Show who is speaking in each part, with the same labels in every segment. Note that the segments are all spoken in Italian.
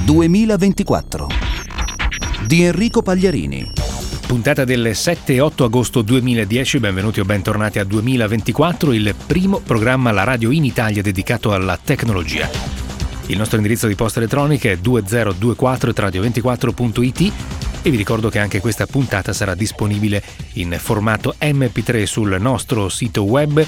Speaker 1: 2024 di Enrico Pagliarini.
Speaker 2: Puntata del 7 e 8 agosto 2010, benvenuti o bentornati a 2024, il primo programma alla radio in Italia dedicato alla tecnologia. Il nostro indirizzo di posta elettronica è 2024@radio24.it e vi ricordo che anche questa puntata sarà disponibile in formato MP3 sul nostro sito web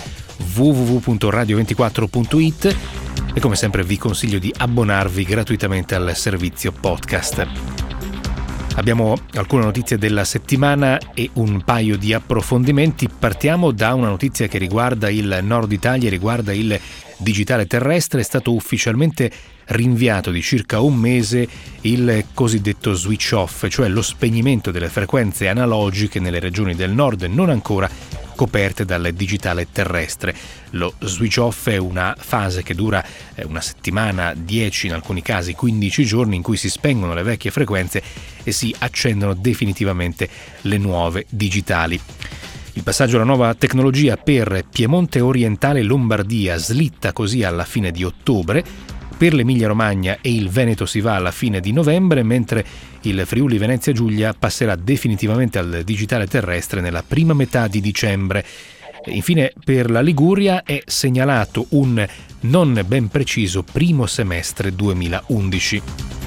Speaker 2: www.radio24.it e come sempre vi consiglio di abbonarvi gratuitamente al servizio podcast. Abbiamo alcune notizie della settimana e un paio di approfondimenti. Partiamo da una notizia che riguarda il Nord Italia, riguarda il digitale terrestre. È stato ufficialmente rinviato di circa un mese il cosiddetto switch off, cioè lo spegnimento delle frequenze analogiche nelle regioni del nord non ancora coperte dal digitale terrestre. Lo switch off è una fase che dura una settimana, 10, in alcuni casi 15 giorni, in cui si spengono le vecchie frequenze e si accendono definitivamente le nuove digitali. Il passaggio alla nuova tecnologia per Piemonte Orientale e Lombardia slitta così alla fine di ottobre. Per l'Emilia Romagna e il Veneto si va alla fine di novembre, mentre il Friuli Venezia Giulia passerà definitivamente al digitale terrestre nella prima metà di dicembre. Infine per la Liguria è segnalato un non ben preciso primo semestre 2011.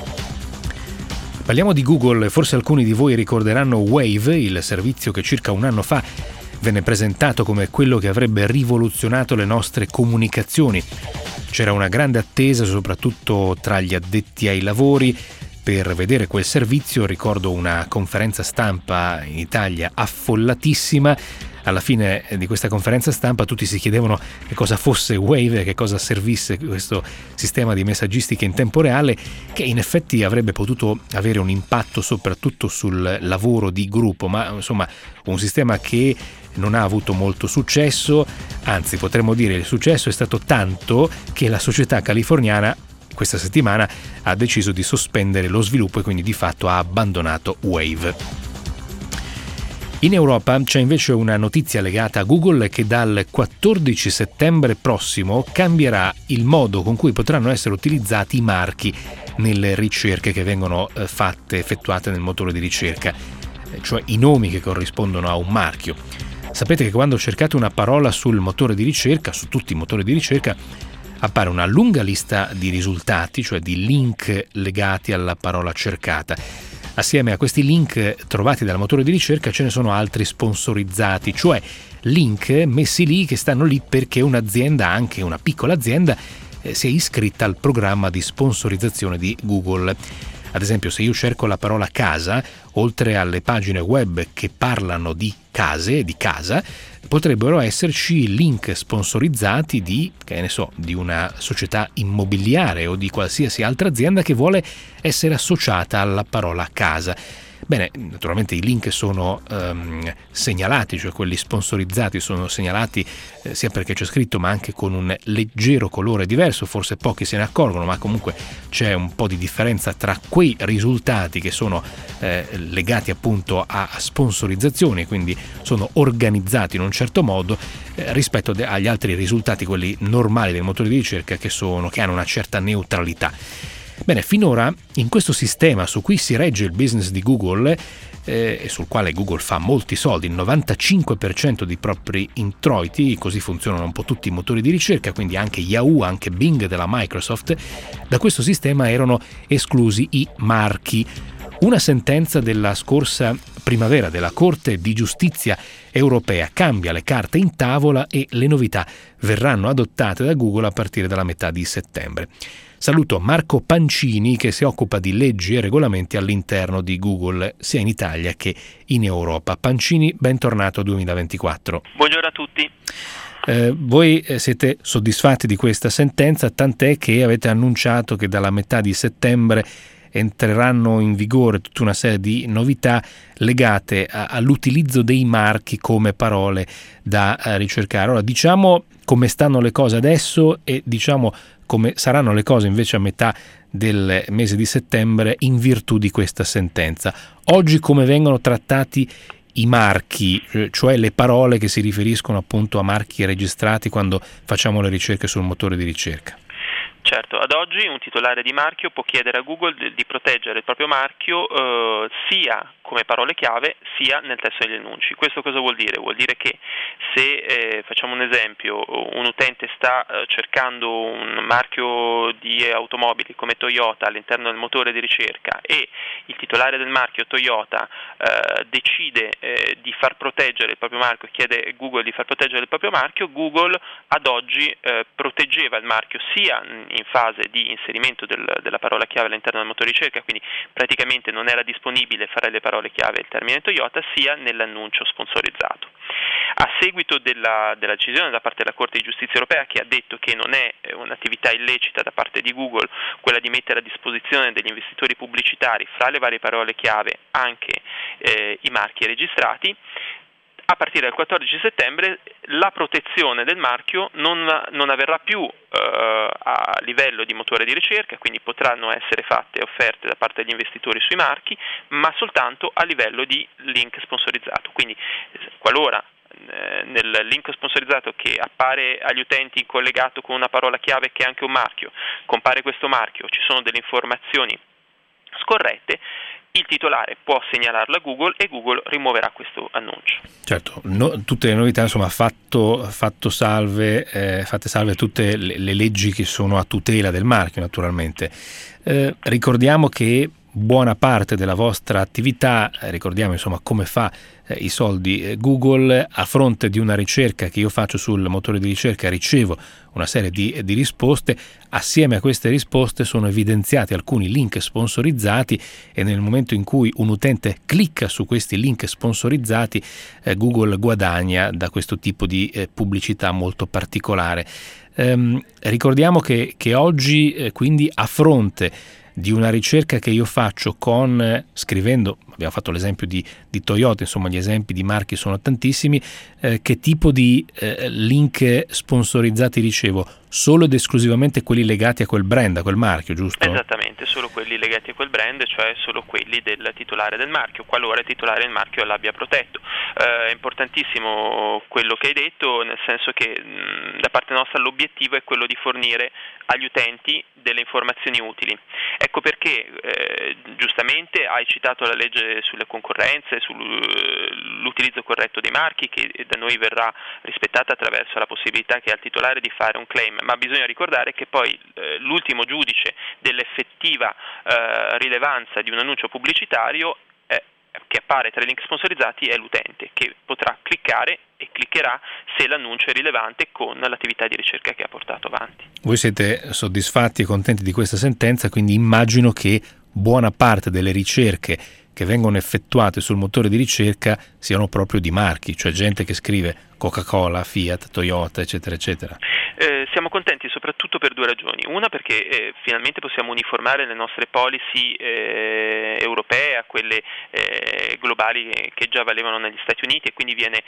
Speaker 2: Parliamo di Google. Forse alcuni di voi ricorderanno Wave, il servizio che circa un anno fa venne presentato come quello che avrebbe rivoluzionato le nostre comunicazioni. C'era una grande attesa, soprattutto tra gli addetti ai lavori, per vedere quel servizio. Ricordo una conferenza stampa in Italia affollatissima. Alla fine di questa conferenza stampa tutti si chiedevano che cosa fosse Wave e che cosa servisse questo sistema di messaggistica in tempo reale, che in effetti avrebbe potuto avere un impatto soprattutto sul lavoro di gruppo, ma insomma un sistema che non ha avuto molto successo, anzi potremmo dire il successo è stato tanto che la società californiana questa settimana ha deciso di sospendere lo sviluppo e quindi di fatto ha abbandonato Wave. In Europa c'è invece una notizia legata a Google che dal 14 settembre prossimo cambierà il modo con cui potranno essere utilizzati i marchi nelle ricerche che vengono effettuate nel motore di ricerca, cioè i nomi che corrispondono a un marchio. Sapete che quando cercate una parola sul motore di ricerca, su tutti i motori di ricerca, appare una lunga lista di risultati, cioè di link legati alla parola cercata. Assieme a questi link trovati dal motore di ricerca ce ne sono altri sponsorizzati, cioè link messi lì che stanno lì perché un'azienda, anche una piccola azienda, si è iscritta al programma di sponsorizzazione di Google. Ad esempio, se io cerco la parola casa, oltre alle pagine web che parlano di case, di casa, potrebbero esserci link sponsorizzati di una società immobiliare o di qualsiasi altra azienda che vuole essere associata alla parola casa. Bene, naturalmente i link sono segnalati, cioè quelli sponsorizzati sono segnalati sia perché c'è scritto ma anche con un leggero colore diverso, forse pochi se ne accorgono, ma comunque c'è un po' di differenza tra quei risultati che sono legati appunto a sponsorizzazioni, quindi sono organizzati in un certo modo rispetto agli altri risultati, quelli normali del motore di ricerca che hanno una certa neutralità. Bene, finora in questo sistema su cui si regge il business di Google e sul quale Google fa molti soldi, il 95% dei propri introiti, così funzionano un po' tutti i motori di ricerca, quindi anche Yahoo, anche Bing della Microsoft, da questo sistema erano esclusi i marchi. Una sentenza della scorsa primavera della Corte di Giustizia europea cambia le carte in tavola e le novità verranno adottate da Google a partire dalla metà di settembre. Saluto Marco Pancini che si occupa di leggi e regolamenti all'interno di Google, sia in Italia che in Europa. Pancini, bentornato a 2024.
Speaker 3: Buongiorno a tutti.
Speaker 2: Voi siete soddisfatti di questa sentenza, tant'è che avete annunciato che dalla metà di settembre entreranno in vigore tutta una serie di novità legate all'utilizzo dei marchi come parole da ricercare. Ora diciamo come stanno le cose adesso e diciamo come saranno le cose invece a metà del mese di settembre in virtù di questa sentenza. Oggi come vengono trattati i marchi, cioè le parole che si riferiscono appunto a marchi registrati quando facciamo le ricerche sul motore di ricerca?
Speaker 3: Certo, ad oggi un titolare di marchio può chiedere a Google di proteggere il proprio marchio sia come parole chiave sia nel testo degli annunci. Questo cosa vuol dire? Vuol dire che se, facciamo un esempio, un utente sta cercando un marchio di automobili come Toyota all'interno del motore di ricerca e il titolare del marchio Toyota decide di far proteggere il proprio marchio, chiede a Google di far proteggere il proprio marchio, Google ad oggi proteggeva il marchio sia in fase di inserimento della parola chiave all'interno del motore di ricerca, quindi praticamente non era disponibile fare le parole chiave il termine Toyota, sia nell'annuncio sponsorizzato. A seguito della decisione da parte della Corte di Giustizia europea, che ha detto che non è un'attività illecita da parte di Google quella di mettere a disposizione degli investitori pubblicitari fra le varie parole chiave anche i marchi registrati, a partire dal 14 settembre la protezione del marchio non avverrà più a livello di motore di ricerca, quindi potranno essere fatte offerte da parte degli investitori sui marchi, ma soltanto a livello di link sponsorizzato. Quindi qualora nel link sponsorizzato che appare agli utenti collegato con una parola chiave che è anche un marchio, compare questo marchio, ci sono delle informazioni scorrette, il titolare può segnalarlo a Google e Google rimuoverà questo annuncio.
Speaker 2: Certo, tutte le novità, insomma, fatte salve tutte le leggi che sono a tutela del marchio, naturalmente. Ricordiamo che buona parte della vostra attività, ricordiamo insomma come fa i soldi Google, a fronte di una ricerca che io faccio sul motore di ricerca ricevo una serie di risposte, assieme a queste risposte sono evidenziati alcuni link sponsorizzati e nel momento in cui un utente clicca su questi link sponsorizzati Google guadagna da questo tipo di pubblicità molto particolare. Ricordiamo che oggi quindi a fronte di una ricerca che io faccio scrivendo, abbiamo fatto l'esempio di Toyota, insomma gli esempi di marchi sono tantissimi, che tipo di link sponsorizzati ricevo? Solo ed esclusivamente quelli legati a quel brand, a quel marchio, giusto?
Speaker 3: Esattamente, solo quelli legati a quel brand, cioè solo quelli del titolare del marchio, qualora il titolare del marchio l'abbia protetto. È importantissimo quello che hai detto, nel senso che da parte nostra l'obiettivo è quello di fornire agli utenti delle informazioni utili. Ecco perché giustamente hai citato la legge sulle concorrenze, sull'utilizzo corretto dei marchi, che da noi verrà rispettata attraverso la possibilità che ha il titolare di fare un claim, ma bisogna ricordare che poi l'ultimo giudice dell'effettiva rilevanza di un annuncio pubblicitario che appare tra i link sponsorizzati è l'utente, che potrà cliccare e cliccherà se l'annuncio è rilevante con l'attività di ricerca che ha portato avanti.
Speaker 2: Voi siete soddisfatti e contenti di questa sentenza, quindi immagino che buona parte delle ricerche che vengono effettuate sul motore di ricerca siano proprio di marchi, cioè gente che scrive Coca-Cola, Fiat, Toyota, eccetera, eccetera.
Speaker 3: Siamo contenti soprattutto per due ragioni. Una, perché finalmente possiamo uniformare le nostre policy europee a quelle globali che già valevano negli Stati Uniti, e quindi viene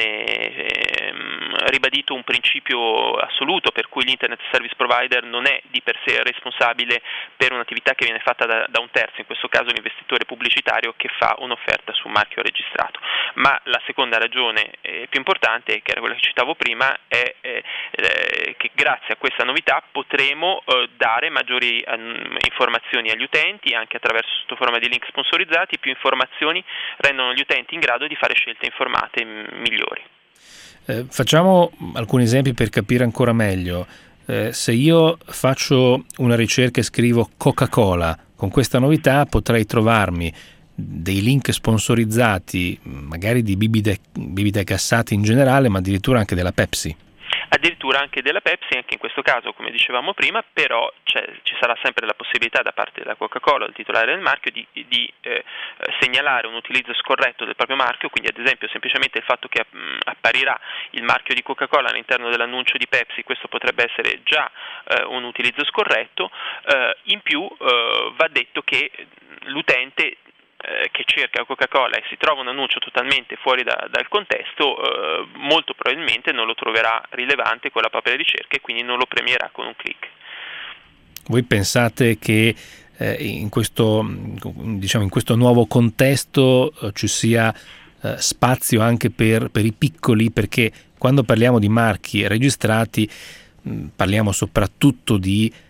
Speaker 3: ribadito un principio assoluto per cui l'Internet Service Provider non è di per sé responsabile per un'attività che viene fatta da un terzo, in questo caso un investitore pubblicitario che fa un'offerta su un marchio registrato. Ma la seconda ragione più importante, che era quella che citavo prima, è che grazie a questa novità potremo dare maggiori informazioni agli utenti, anche attraverso sotto forma di link sponsorizzati. Più informazioni rendono gli utenti in grado di fare scelte informate migliori.
Speaker 2: Facciamo alcuni esempi per capire ancora meglio. Se io faccio una ricerca e scrivo Coca-Cola, con questa novità potrei trovarmi dei link sponsorizzati, magari di bibite gassate in generale, ma addirittura anche della Pepsi.
Speaker 3: Addirittura anche della Pepsi, anche in questo caso, come dicevamo prima, però ci sarà sempre la possibilità da parte della Coca-Cola, del titolare del marchio, di segnalare un utilizzo scorretto del proprio marchio, quindi ad esempio semplicemente il fatto che apparirà il marchio di Coca-Cola all'interno dell'annuncio di Pepsi, questo potrebbe essere già un utilizzo scorretto. In più va detto che l'utente che cerca Coca-Cola e si trova un annuncio totalmente fuori dal contesto, molto probabilmente non lo troverà rilevante con la propria ricerca e quindi non lo premierà con un click.
Speaker 2: Voi pensate che in questo nuovo contesto ci sia spazio anche per i piccoli, perché quando parliamo di marchi registrati parliamo soprattutto di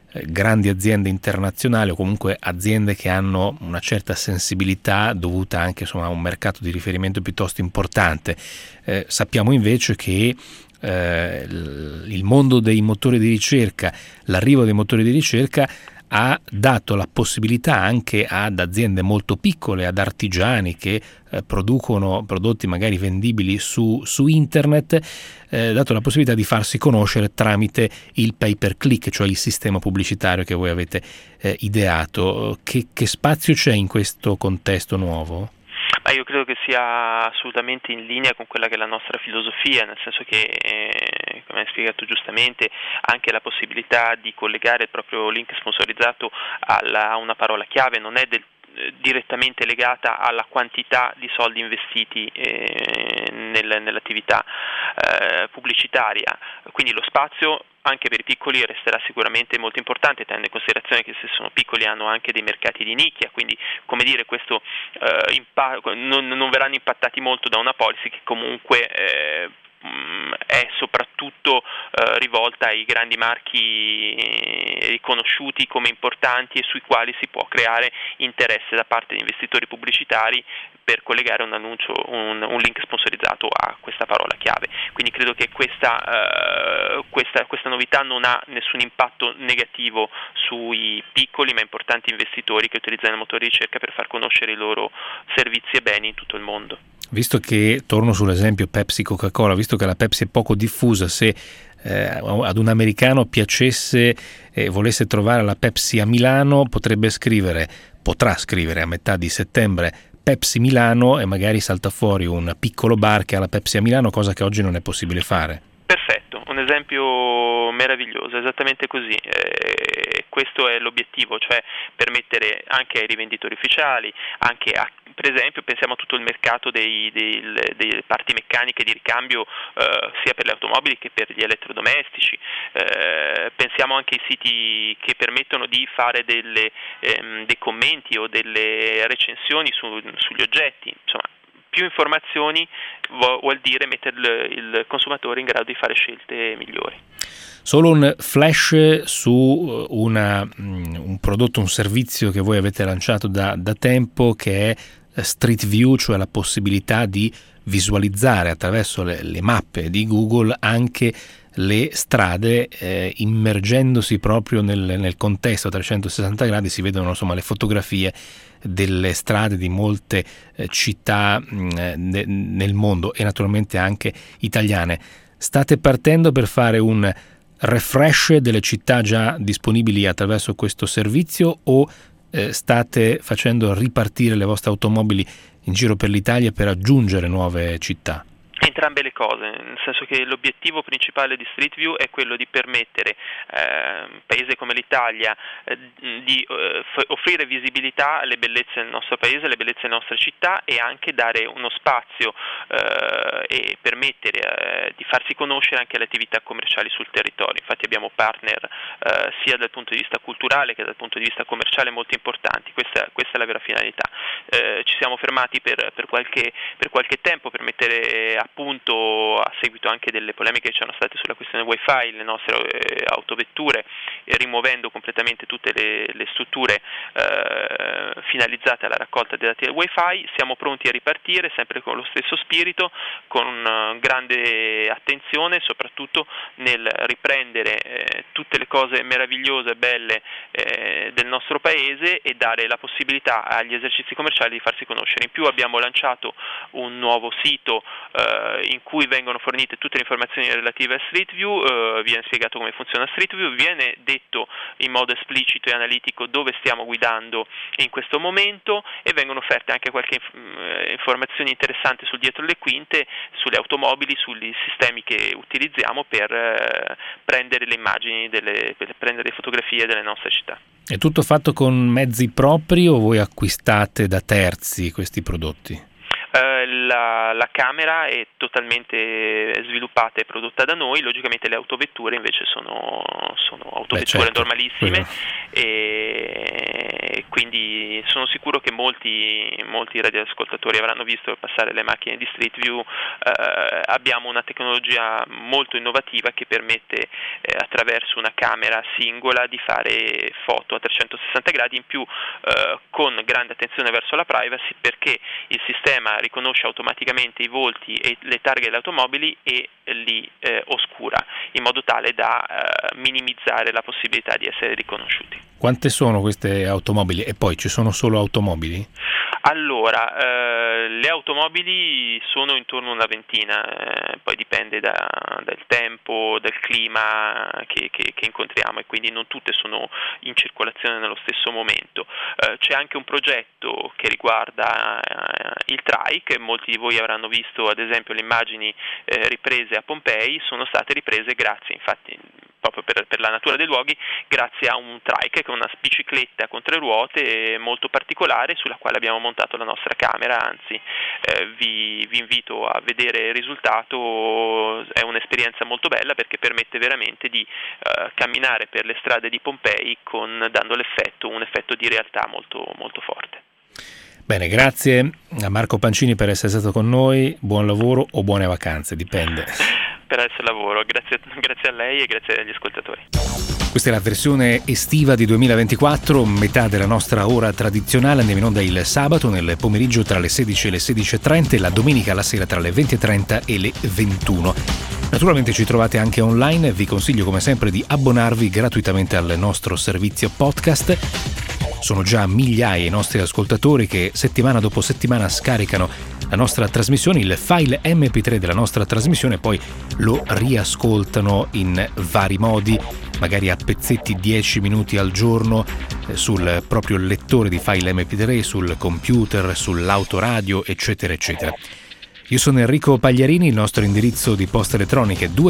Speaker 2: grandi aziende internazionali o comunque aziende che hanno una certa sensibilità dovuta anche a un mercato di riferimento piuttosto importante. Sappiamo invece che il mondo dei motori di ricerca, l'arrivo dei motori di ricerca ha dato la possibilità anche ad aziende molto piccole, ad artigiani che producono prodotti magari vendibili su internet, dato la possibilità di farsi conoscere tramite il pay per click, cioè il sistema pubblicitario che voi avete ideato. Che spazio c'è in questo contesto nuovo?
Speaker 3: Ma io credo che sia assolutamente in linea con quella che è la nostra filosofia, nel senso che, come hai spiegato giustamente, anche la possibilità di collegare il proprio link sponsorizzato a una parola chiave non è direttamente legata alla quantità di soldi investiti nell'attività pubblicitaria, quindi lo spazio anche per i piccoli resterà sicuramente molto importante, tenendo in considerazione che se sono piccoli hanno anche dei mercati di nicchia, quindi questo non verranno impattati molto da una policy che comunque è soprattutto rivolta ai grandi marchi riconosciuti come importanti e sui quali si può creare interesse da parte di investitori pubblicitari per collegare un annuncio, un link sponsorizzato a questa parola chiave. Quindi credo che questa novità non ha nessun impatto negativo sui piccoli ma importanti investitori che utilizzano il motore di ricerca per far conoscere i loro servizi e beni in tutto il mondo.
Speaker 2: Visto che, torno sull'esempio Pepsi Coca-Cola, visto che la Pepsi è poco diffusa, se ad un americano piacesse e volesse trovare la Pepsi a Milano, potrà scrivere a metà di settembre Pepsi Milano e magari salta fuori un piccolo bar che ha la Pepsi a Milano, cosa che oggi non è possibile fare.
Speaker 3: Perfetto, un esempio meraviglioso, esattamente così. Questo è l'obiettivo, cioè permettere anche ai rivenditori ufficiali, anche per esempio pensiamo a tutto il mercato delle parti meccaniche di ricambio sia per le automobili che per gli elettrodomestici, pensiamo anche ai siti che permettono di fare dei commenti o delle recensioni sugli oggetti, insomma. Più informazioni vuol dire mettere il consumatore in grado di fare scelte migliori.
Speaker 2: Solo un flash su un prodotto, un servizio che voi avete lanciato da tempo, che è Street View, cioè la possibilità di visualizzare attraverso le mappe di Google anche le strade, immergendosi proprio nel contesto a 360 gradi. Si vedono le fotografie delle strade di molte città nel mondo e naturalmente anche italiane. State partendo per fare un refresh delle città già disponibili attraverso questo servizio o state facendo ripartire le vostre automobili in giro per l'Italia per aggiungere nuove città?
Speaker 3: Entrambe le cose, nel senso che l'obiettivo principale di Street View è quello di permettere un paese come l'Italia di offrire visibilità alle bellezze del nostro paese, alle bellezze delle nostre città e anche dare uno spazio e permettere di farsi conoscere anche le attività commerciali sul territorio. Infatti abbiamo partner sia dal punto di vista culturale che dal punto di vista commerciale molto importanti, questa è la vera finalità. Ci siamo fermati per qualche tempo per mettere appunto, a seguito anche delle polemiche che c'erano state sulla questione Wi-Fi, le nostre autovetture, rimuovendo completamente tutte le strutture finalizzate alla raccolta dei dati del Wi-Fi. Siamo pronti a ripartire sempre con lo stesso spirito, con grande attenzione, soprattutto nel riprendere tutte le cose meravigliose e belle del nostro paese e dare la possibilità agli esercizi commerciali di farsi conoscere. In più abbiamo lanciato un nuovo sito in cui vengono fornite tutte le informazioni relative a Street View, viene spiegato come funziona Street View, viene detto in modo esplicito e analitico dove stiamo guidando in questo momento e vengono offerte anche qualche informazioni interessanti sul dietro le quinte, sulle automobili, sui sistemi che utilizziamo per prendere le immagini, per prendere le fotografie delle nostre città.
Speaker 2: È tutto fatto con mezzi propri o voi acquistate da terzi questi prodotti?
Speaker 3: la camera è totalmente sviluppata e prodotta da noi, logicamente le autovetture invece sono autovetture normalissime, e quindi sono sicuro che molti radioascoltatori avranno visto passare le macchine di Street View. Abbiamo una tecnologia molto innovativa che permette attraverso una camera singola di fare foto a 360 gradi, in più con grande attenzione verso la privacy, perché il sistema riconosce automaticamente i volti e le targhe delle automobili e li oscura, in modo tale da minimizzare la possibilità di essere riconosciuti.
Speaker 2: Quante sono queste automobili? E poi ci sono solo automobili?
Speaker 3: Allora, le automobili sono intorno a una ventina, poi dipende dal tempo, dal clima che incontriamo, e quindi non tutte sono in circolazione nello stesso momento. C'è anche un progetto che riguarda il trike. Molti di voi avranno visto ad esempio le immagini riprese a Pompei, sono state riprese grazie, infatti, proprio per la natura dei luoghi, grazie a un trike, che è una bicicletta con 3 ruote molto particolare, sulla quale abbiamo montato la nostra camera. Anzi, vi invito a vedere il risultato. È un'esperienza molto bella, perché permette veramente di camminare per le strade di Pompei dando un effetto di realtà molto, molto forte.
Speaker 2: Bene, grazie a Marco Pancini per essere stato con noi. Buon lavoro o buone vacanze, dipende.
Speaker 3: Per essere lavoro, grazie a lei e grazie agli ascoltatori.
Speaker 2: Questa è la versione estiva di 2024, metà della nostra ora tradizionale. Andiamo in onda il sabato nel pomeriggio tra le 16 e le 16.30 e la domenica la sera tra le 20.30 e le 21. Naturalmente ci trovate anche online. Vi consiglio come sempre di abbonarvi gratuitamente al nostro servizio podcast. Sono già migliaia i nostri ascoltatori che settimana dopo settimana scaricano la nostra trasmissione, il file MP3 della nostra trasmissione, poi lo riascoltano in vari modi, magari a pezzetti 10 minuti al giorno sul proprio lettore di file MP3, sul computer, sull'autoradio, eccetera, eccetera. Io sono Enrico Pagliarini, il nostro indirizzo di posta elettronica è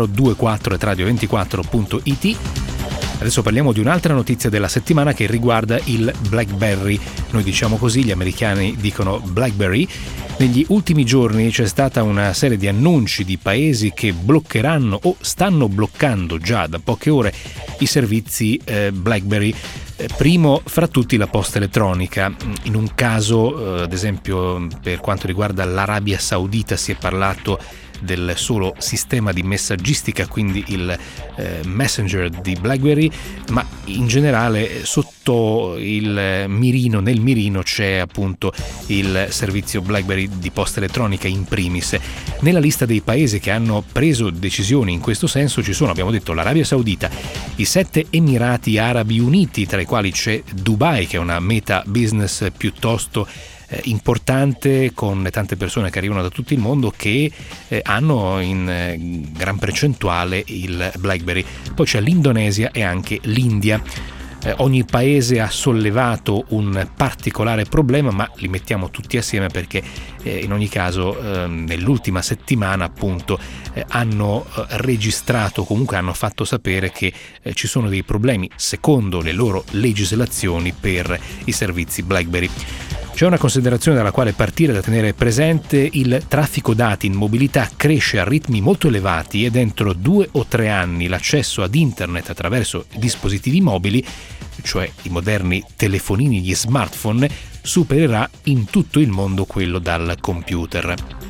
Speaker 2: 2024@radio24.it. Adesso parliamo di un'altra notizia della settimana che riguarda il BlackBerry. Noi diciamo così, gli americani dicono BlackBerry. Negli ultimi giorni c'è stata una serie di annunci di paesi che bloccheranno o stanno bloccando già da poche ore i servizi BlackBerry. Primo fra tutti la posta elettronica. In un caso, ad esempio per quanto riguarda l'Arabia Saudita, si è parlato del solo sistema di messaggistica, quindi il Messenger di BlackBerry, ma in generale sotto nel mirino c'è appunto il servizio BlackBerry di posta elettronica in primis. Nella lista dei paesi che hanno preso decisioni in questo senso ci sono, abbiamo detto, l'Arabia Saudita, i 7 Emirati Arabi Uniti, tra i quali c'è Dubai, che è una meta business piuttosto importante, con tante persone che arrivano da tutto il mondo che hanno in gran percentuale il BlackBerry. Poi c'è l'Indonesia e anche l'India. Ogni paese ha sollevato un particolare problema, ma li mettiamo tutti assieme perché in ogni caso nell'ultima settimana appunto hanno registrato, comunque hanno fatto sapere che ci sono dei problemi secondo le loro legislazioni per i servizi BlackBerry. C'è una considerazione dalla quale partire, da tenere presente: il traffico dati in mobilità cresce a ritmi molto elevati e dentro 2 o 3 anni l'accesso ad internet attraverso dispositivi mobili, cioè i moderni telefonini, gli smartphone, supererà in tutto il mondo quello dal computer.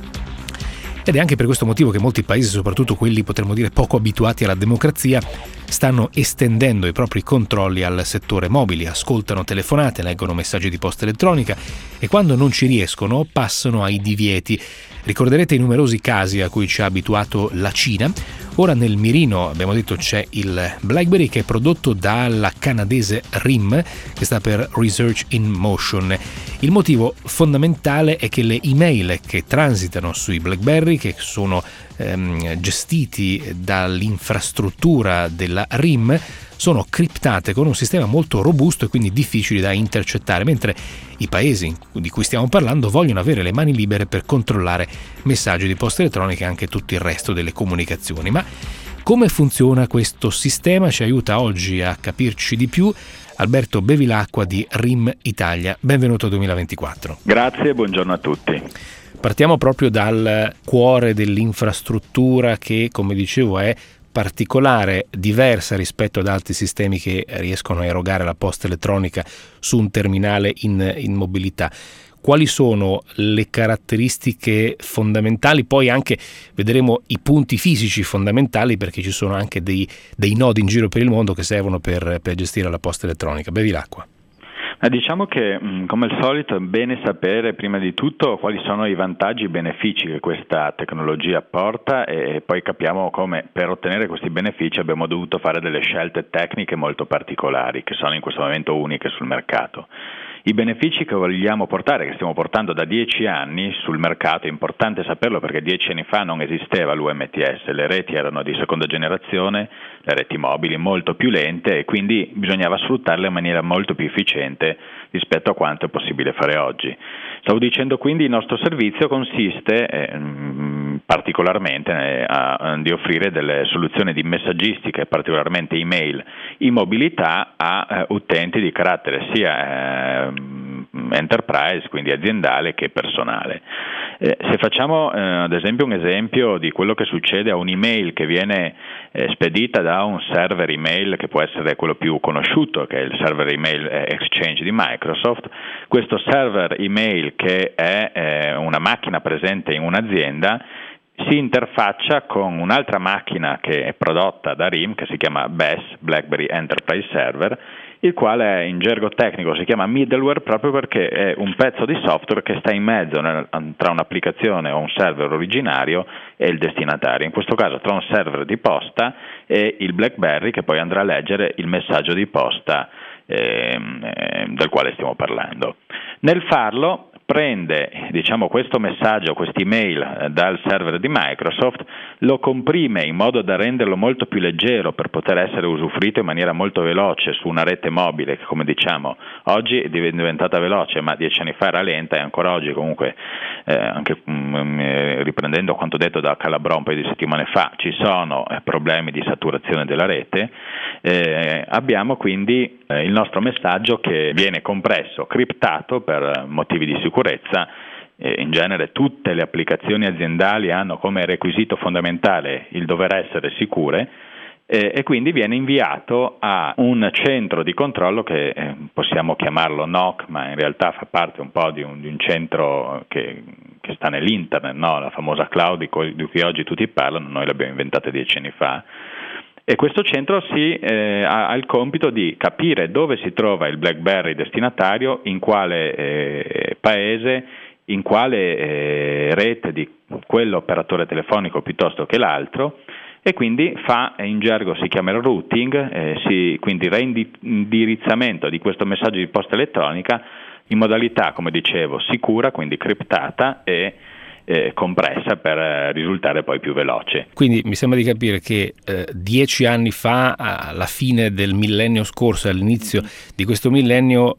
Speaker 2: Ed è anche per questo motivo che molti paesi, soprattutto quelli potremmo dire poco abituati alla democrazia, stanno estendendo i propri controlli al settore mobili, ascoltano telefonate, leggono messaggi di posta elettronica e quando non ci riescono passano ai divieti. Ricorderete i numerosi casi a cui ci ha abituato la Cina. Ora nel mirino, abbiamo detto, c'è il BlackBerry, che è prodotto dalla canadese RIM, che sta per Research in Motion. Il motivo fondamentale è che le email che transitano sui BlackBerry, che sono gestiti dall'infrastruttura della RIM, sono criptate con un sistema molto robusto e quindi difficili da intercettare, mentre i paesi di cui stiamo parlando vogliono avere le mani libere per controllare messaggi di posta elettronica e anche tutto il resto delle comunicazioni. Ma come funziona questo sistema? Ci aiuta oggi a capirci di più Alberto Bevilacqua di RIM Italia. Benvenuto a 2024.
Speaker 4: Grazie, buongiorno a tutti.
Speaker 2: Partiamo proprio dal cuore dell'infrastruttura che, come dicevo, è particolare, diversa rispetto ad altri sistemi che riescono a erogare la posta elettronica su un terminale in mobilità. Quali sono le caratteristiche fondamentali? Poi anche vedremo i punti fisici fondamentali, perché ci sono anche dei nodi in giro per il mondo che servono per gestire la posta elettronica. Bevi l'acqua.
Speaker 4: Diciamo che, come al solito, è bene sapere prima di tutto quali sono i vantaggi e i benefici che questa tecnologia porta, e poi capiamo come per ottenere questi benefici abbiamo dovuto fare delle scelte tecniche molto particolari, che sono in questo momento uniche sul mercato. I benefici che vogliamo portare, che stiamo portando da 10 anni sul mercato, è importante saperlo perché 10 anni fa non esisteva l'UMTS, le reti erano di seconda generazione, le reti mobili molto più lente, e quindi bisognava sfruttarle in maniera molto più efficiente rispetto a quanto è possibile fare oggi. Stavo dicendo, quindi il nostro servizio consiste particolarmente di offrire delle soluzioni di messaggistica, particolarmente email, in mobilità a utenti di carattere sia enterprise, quindi aziendale, che personale. Se facciamo ad esempio un esempio di quello che succede a un'email che viene spedita da un server email, che può essere quello più conosciuto, che è il server email Exchange di Microsoft. Questo server email, che è una macchina presente in un'azienda, si interfaccia con un'altra macchina che è prodotta da RIM, che si chiama BES, BlackBerry Enterprise Server, il quale in gergo tecnico si chiama middleware proprio perché è un pezzo di software che sta in mezzo tra un'applicazione o un server originario e il destinatario, in questo caso tra un server di posta e il BlackBerry, che poi andrà a leggere il messaggio di posta del quale stiamo parlando. Nel farlo prende, questo messaggio, quest'email dal server di Microsoft, lo comprime in modo da renderlo molto più leggero per poter essere usufruito in maniera molto veloce su una rete mobile che, come diciamo, oggi è diventata veloce, ma 10 anni fa era lenta, e ancora oggi comunque, anche riprendendo quanto detto da Calabro un paio di settimane fa, ci sono problemi di saturazione della rete. Abbiamo quindi il nostro messaggio che viene compresso, criptato per motivi di sicurezza. In genere tutte le applicazioni aziendali hanno come requisito fondamentale il dover essere sicure, e quindi viene inviato a un centro di controllo che possiamo chiamarlo NOC, ma in realtà fa parte un po' di un centro che sta nell'internet, no? La famosa cloud di cui oggi tutti parlano, noi l'abbiamo inventata 10 anni fa. E questo centro ha il compito di capire dove si trova il BlackBerry destinatario, in quale paese, in quale rete di quell'operatore telefonico piuttosto che l'altro, e quindi fa, in gergo si chiama il routing, quindi reindirizzamento di questo messaggio di posta elettronica in modalità, come dicevo, sicura, quindi criptata e compressa per risultare poi più veloce.
Speaker 2: Quindi mi sembra di capire che 10 anni fa, alla fine del millennio scorso, all'inizio di questo millennio,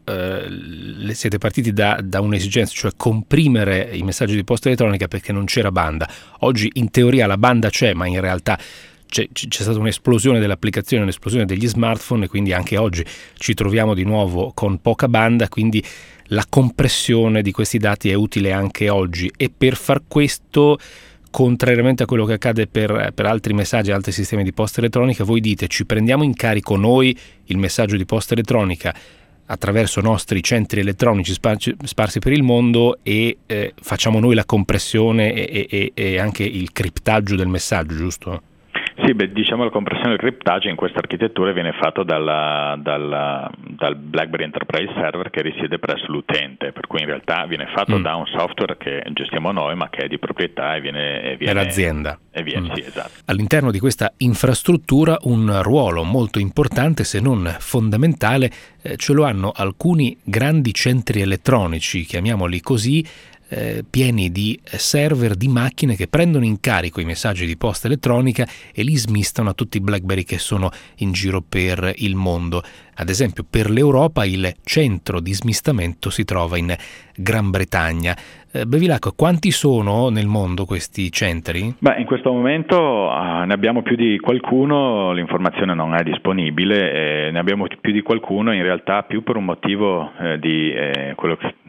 Speaker 2: siete partiti da un'esigenza, cioè comprimere i messaggi di posta elettronica perché non c'era banda. Oggi in teoria la banda c'è, ma in realtà c'è stata un'esplosione dell'applicazione, un'esplosione degli smartphone, e quindi anche oggi ci troviamo di nuovo con poca banda, quindi la compressione di questi dati è utile anche oggi. E per far questo, contrariamente a quello che accade per altri messaggi, altri sistemi di posta elettronica, voi dite: ci prendiamo in carico noi il messaggio di posta elettronica attraverso nostri centri elettronici sparsi per il mondo, e facciamo noi la compressione e anche il criptaggio del messaggio, giusto?
Speaker 4: Sì, diciamo la compressione e il criptaggio in questa architettura viene fatto dal BlackBerry Enterprise Server, che risiede presso l'utente, per cui in realtà viene fatto da un software che gestiamo noi, ma che è di proprietà e viene
Speaker 2: è l'azienda.
Speaker 4: Sì, esatto.
Speaker 2: All'interno di questa infrastruttura un ruolo molto importante, se non fondamentale, ce lo hanno alcuni grandi centri elettronici, chiamiamoli così, pieni di server, di macchine che prendono in carico i messaggi di posta elettronica e li smistano a tutti i BlackBerry che sono in giro per il mondo. Ad esempio, per l'Europa il centro di smistamento si trova in Gran Bretagna. Bevilacqua, quanti sono nel mondo questi centri?
Speaker 4: In questo momento ne abbiamo più di qualcuno, l'informazione non è disponibile, ne abbiamo più di qualcuno in realtà più per un motivo di quello che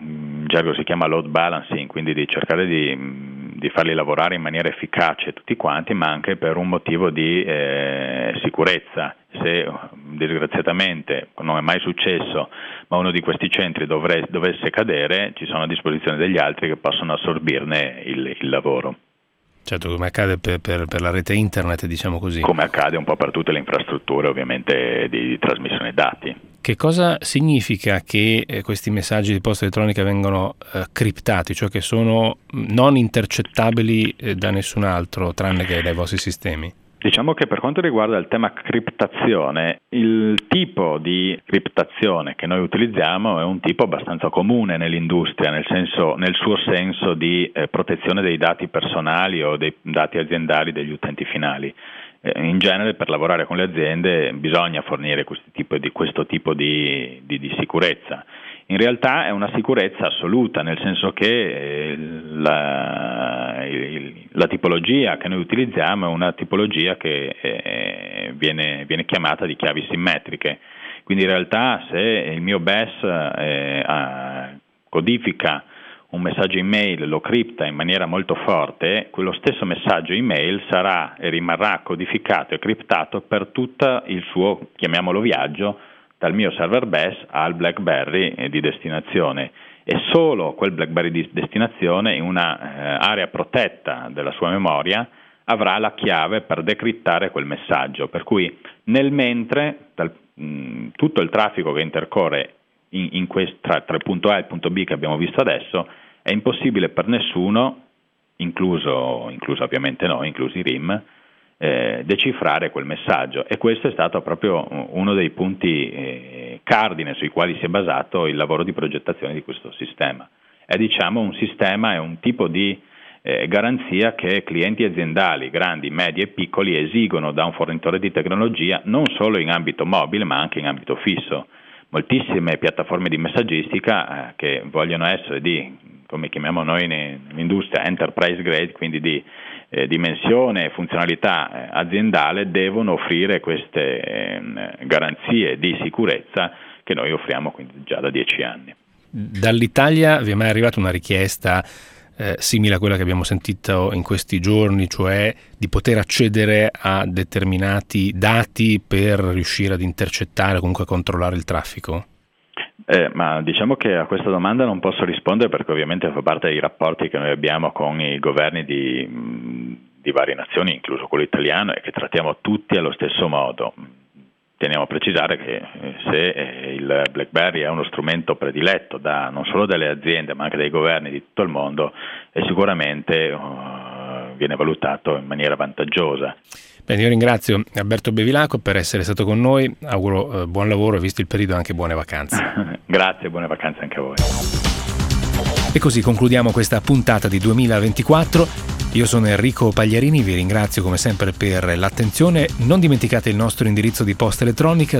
Speaker 4: gergo si chiama load balancing, quindi di cercare di farli lavorare in maniera efficace tutti quanti, ma anche per un motivo di sicurezza. Se disgraziatamente non è mai successo, ma uno di questi centri dovesse cadere, ci sono a disposizione degli altri che possono assorbirne il lavoro.
Speaker 2: Certo, come accade per la rete internet, diciamo così.
Speaker 4: Come accade un po' per tutte le infrastrutture ovviamente di trasmissione dati.
Speaker 2: Che cosa significa che questi messaggi di posta elettronica vengono criptati, cioè che sono non intercettabili da nessun altro tranne che dai vostri sistemi?
Speaker 4: Diciamo che per quanto riguarda il tema criptazione, il tipo di criptazione che noi utilizziamo è un tipo abbastanza comune nell'industria, nel suo senso di protezione dei dati personali o dei dati aziendali degli utenti finali. In genere per lavorare con le aziende bisogna fornire questo tipo di sicurezza. In realtà è una sicurezza assoluta, nel senso che la tipologia che noi utilizziamo è una tipologia che viene chiamata di chiavi simmetriche. Quindi in realtà se il mio BES codifica un messaggio email, lo cripta in maniera molto forte, quello stesso messaggio email sarà e rimarrà codificato e criptato per tutto il suo, chiamiamolo viaggio, dal mio server BES al BlackBerry di destinazione, e solo quel BlackBerry di destinazione in una area protetta della sua memoria avrà la chiave per decriptare quel messaggio, per cui nel mentre tutto il traffico che intercorre tra il punto A e il punto B che abbiamo visto adesso è impossibile per nessuno, incluso ovviamente noi, inclusi i RIM, decifrare quel messaggio, e questo è stato proprio uno dei punti cardine sui quali si è basato il lavoro di progettazione di questo sistema. È un sistema, è un tipo di garanzia che clienti aziendali, grandi, medi e piccoli, esigono da un fornitore di tecnologia non solo in ambito mobile ma anche in ambito fisso. Moltissime piattaforme di messaggistica che vogliono essere come chiamiamo noi nell'industria, enterprise grade, quindi di dimensione e funzionalità aziendale, devono offrire queste garanzie di sicurezza che noi offriamo quindi già da 10 anni.
Speaker 2: Dall'Italia vi è mai arrivata una richiesta simile a quella che abbiamo sentito in questi giorni, cioè di poter accedere a determinati dati per riuscire ad intercettare o comunque a controllare il traffico?
Speaker 4: Ma diciamo che a questa domanda non posso rispondere, perché ovviamente fa parte dei rapporti che noi abbiamo con i governi di varie nazioni, incluso quello italiano, e che trattiamo tutti allo stesso modo. Teniamo a precisare che se il BlackBerry è uno strumento prediletto non solo dalle aziende ma anche dai governi di tutto il mondo, e sicuramente viene valutato in maniera vantaggiosa.
Speaker 2: Bene, io ringrazio Alberto Bevilacqua per essere stato con noi, auguro buon lavoro e, visto il periodo, anche buone vacanze.
Speaker 4: Grazie, buone vacanze anche a voi.
Speaker 2: E così concludiamo questa puntata di 2024. Io sono Enrico Pagliarini, vi ringrazio come sempre per l'attenzione. Non dimenticate il nostro indirizzo di posta elettronica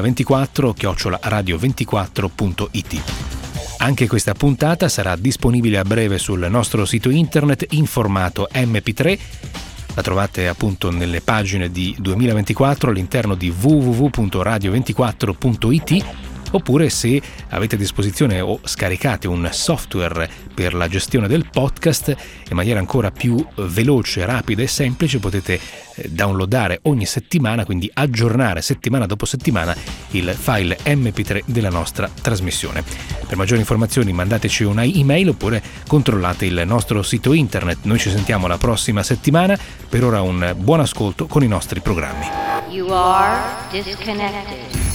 Speaker 2: 2024@radio24.it. Anche questa puntata sarà disponibile a breve sul nostro sito internet in formato MP3. La trovate appunto nelle pagine di 2024 all'interno di www.radio24.it, oppure se avete a disposizione o scaricate un software per la gestione del podcast in maniera ancora più veloce, rapida e semplice, potete downloadare ogni settimana, quindi aggiornare settimana dopo settimana il file MP3 della nostra trasmissione. Per maggiori informazioni mandateci una email oppure controllate il nostro sito internet. Noi ci sentiamo la prossima settimana. Per ora un buon ascolto con i nostri programmi.
Speaker 5: You are disconnected.